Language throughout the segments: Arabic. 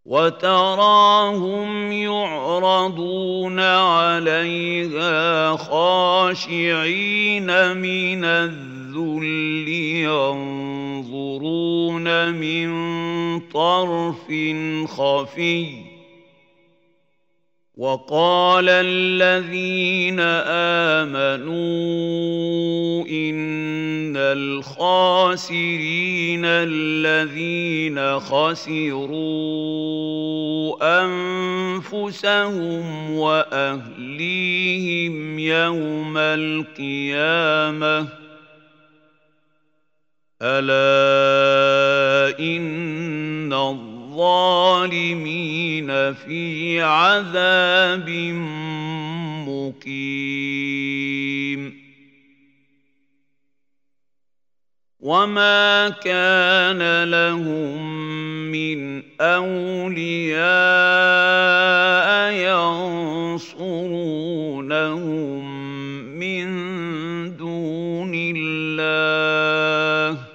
وتراهم يعرضون عليها خاشعين من الذل ينظرون من طرف خفي وقال الذين آمنوا إن الخاسرين الذين خسروا أنفسهم وأهليهم يوم القيامة ألا إن الظالمين في عذاب مقيم وما كان لهم من أولياء ينصرونهم من دون الله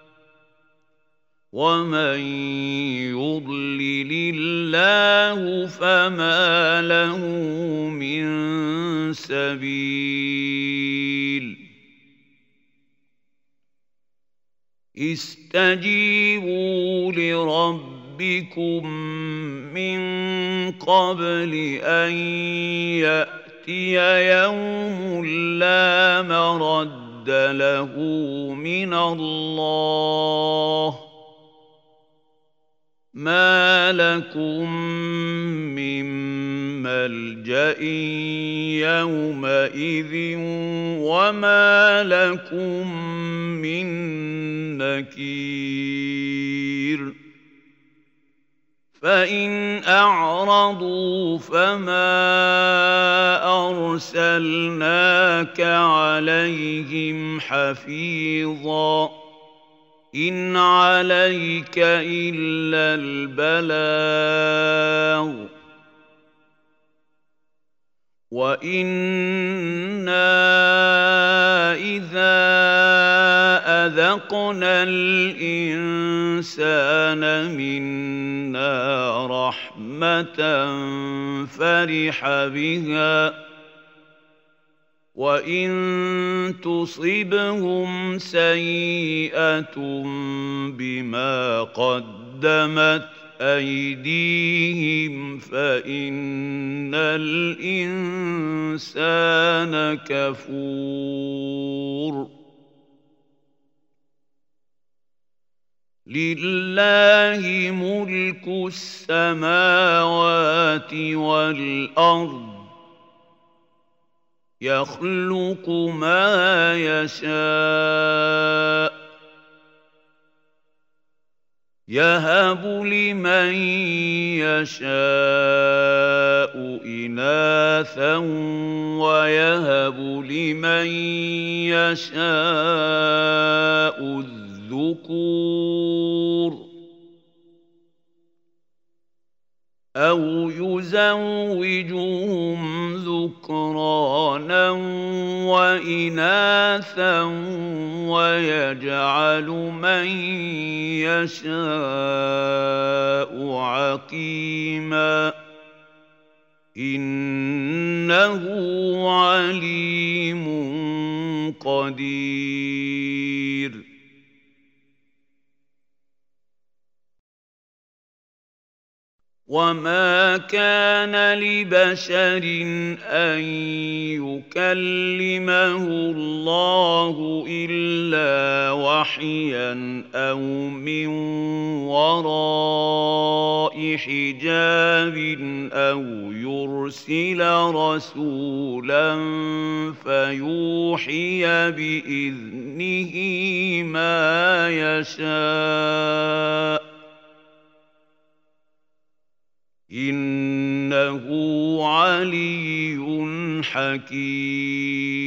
ومن يضلل الله فما له من سبيل استجيبوا لربكم من قبل أن يأتي يوم لا مرد له من الله ما لكم من ملجأ يومئذ وما لكم من نكير فإن أعرضوا فما أرسلناك عليهم حفيظا إن عليك إلا البلاغ وإنا إذا أذقنا الإنسان منا رحمة فرح بها وإن تصبهم سيئة بما قدمت أيديهم فإن الإنسان كفور لله ملك السماوات والأرض يخلق ما يشاء يهب لمن يشاء إناثا ويهب لمن يشاء الذكور أو يزوجهم ذكرانا وإناثا ويجعل من يشاء عقيما إنه عليم قدير وما كان لبشر أن يكلمه الله إلا وحيا أو من وراء حجاب أو يرسل رسولا فيوحي بإذنه ما يشاء إنه علي حكيم